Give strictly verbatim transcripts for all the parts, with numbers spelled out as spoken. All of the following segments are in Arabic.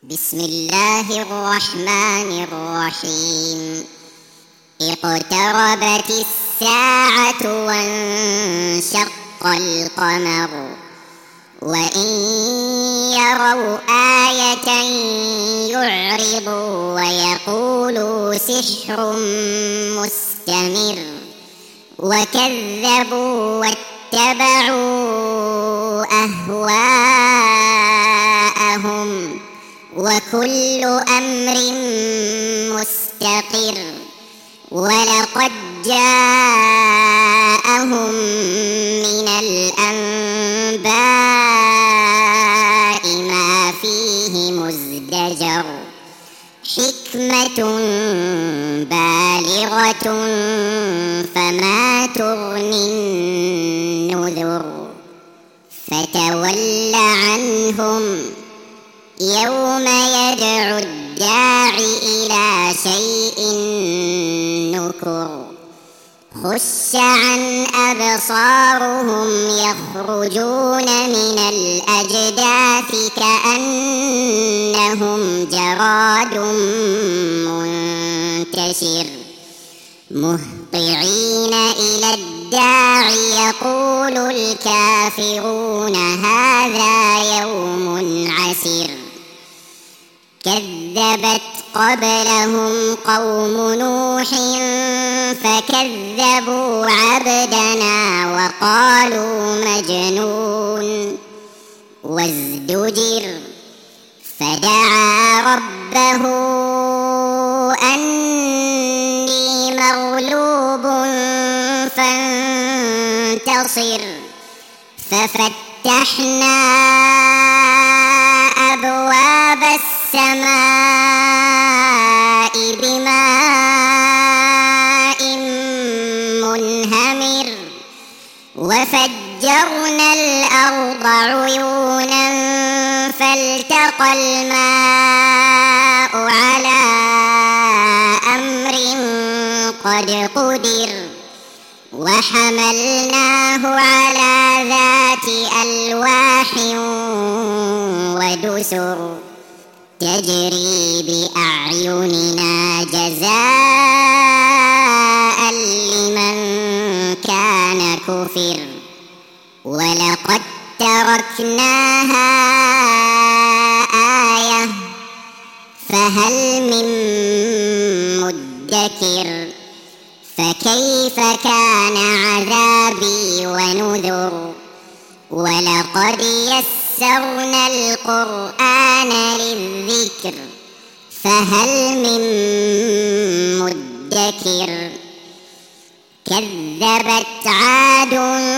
بسم الله الرحمن الرحيم. اقتربت الساعة وانشق القمر وإن يروا آية يعرضوا ويقولوا سحر مستمر وكذبوا واتبعوا أهواءهم وكل أمر مستقر ولقد جاءهم من الأنباء ما فيه مزدجر حكمة بالغة فما تغني النذر فتول عنهم يوم يدعو الداع إلى شيء نكر خش عن أبصارهم يخرجون من الأجداث كأنهم جراد منتشر مهطعين إلى الداع يقول الكافرون هذا يوم عسر كذبت قبلهم قوم نوح فكذبوا عبدنا وقالوا مجنون وازدجر فدعا ربه أني مغلوب فانتصر ففتحنا أبواب السماء بماء منهمر وفجرنا الأرض عيونا فالتقى الماء على أمر قد قدر وحملناه على ذات ألواح ودسر تجري بأعيننا جزاء لمن كان كفر ولقد تركناها آية فهل من مدكر فكيف كان عذابي ونذر ولقد يسرنا القرآن للذكر فهل من مدكر كذبت عاد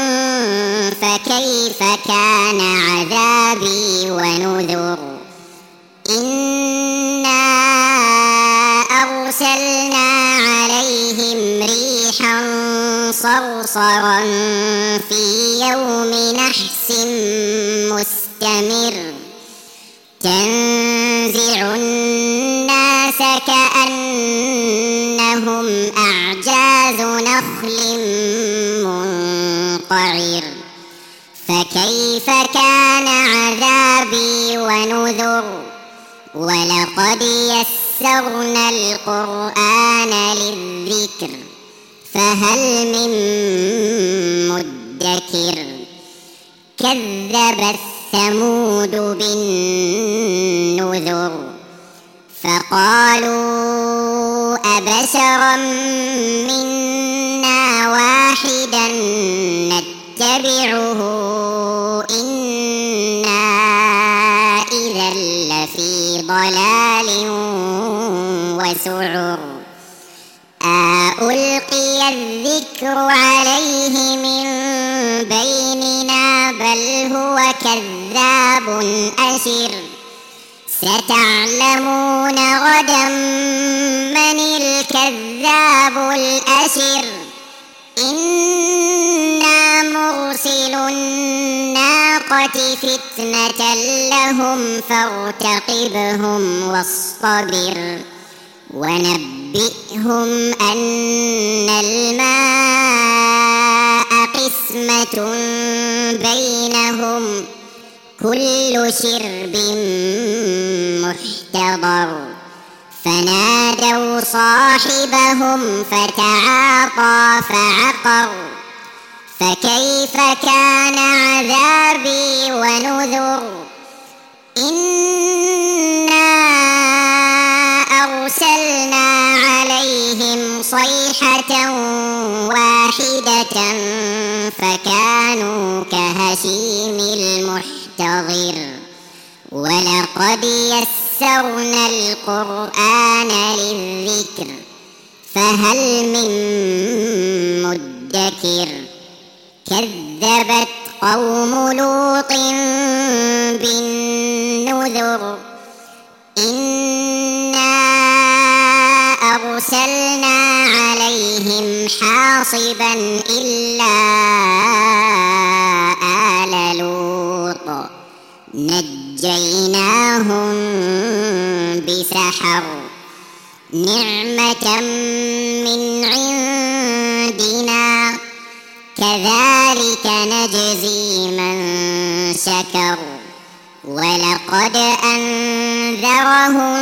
فكيف كان عذابي ونذر إنا أرسلنا عليهم ريحا صرصرا في يوم نحس مستمر تنزع الناس كأنهم أعجاز نخل منقعر فكيف كان عذابي ونذر ولقد يسرنا القرآن للذكر فهل من مدكر كذبت ثمود بالنذر فقالوا أبشرا منا واحدا نتبعه إنا إذا لفي ضلال وسعر ألقي الذكر عليه من بيننا بل هو كذاب أشر ستعلمون غدا من الكذاب الأشر إنا مرسل الناقة فتنة لهم فارتقبهم واصطبر ونبئهم أن الماء قسمة بينهم كل شرب محتضر فنادوا صاحبهم فتعاطى فعقر فكيف كان عذابي ونذر إنا أرسلنا عليهم صيحة واحدة فكانوا كهشيم المحتضر ولقد يسرنا القرآن للذكر فهل من مدكر كذبت قوم لوط بالنذر إنا أرسلنا عليهم حاصبا إلا آل لوط نجيناهم بسحر نعمة من عندنا كذلك نجزي من شكر ولقد أنذرهم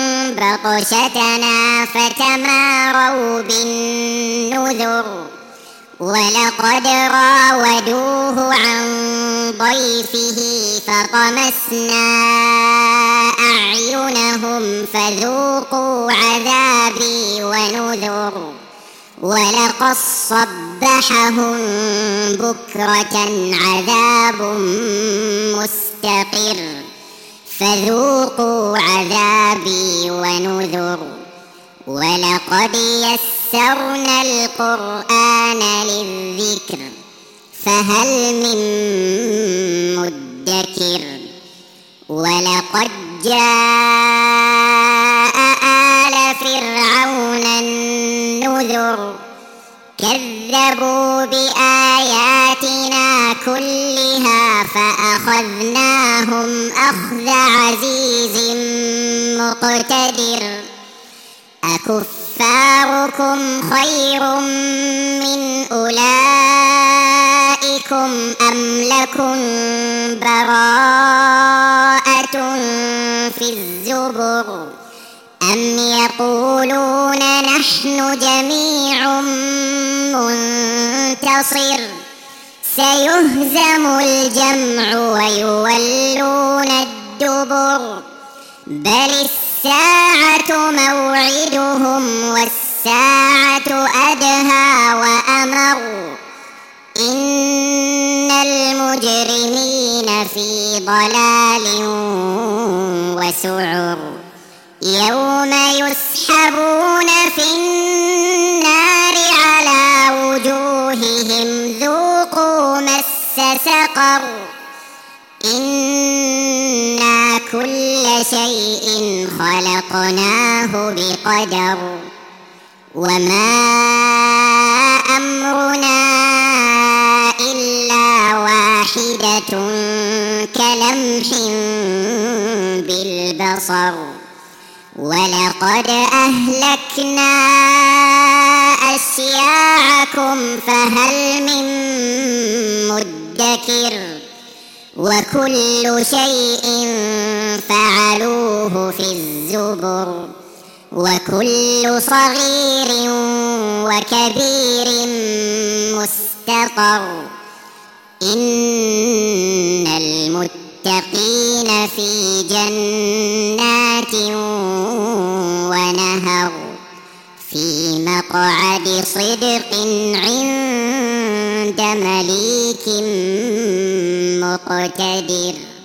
بطشتنا فتماروا بالنذر ولقد راودوه عن ضيفه فطمسنا أعينهم فذوقوا عذابي ونذر ولقد صبحهم بكرة عذاب مستقر فذوقوا عذابي ونذر ولقد يسرنا القرآن للذكر فهل من مدكر ولقد جاء آل فرعون النذر كذبوا بآياتنا كلها فأخذناهم أخذ عزيز مقتدر أكفاركم خير من أولئكم أم لكم براءة في الزبر أم يقولون نحن جميع منتصر سيهزم الجمع ويولون الدبر بل الساعة موعدهم والساعة أدهى وأمر إن المجرمين في ضلال وسعر يوم يسحبون في النار على وجوههم ذوقوا مس سقر إنا كل شيء خلقناه بقدر وما أمرنا إلا واحدة كلمح بالبصر ولقد أهلكنا أشياعكم فهل من مدكر وكل شيء فعلوه في الزبر وكل صغير وكبير مستطر إن المتقين في جنات ونهر في مقعد صدق عند مليك مقتدر.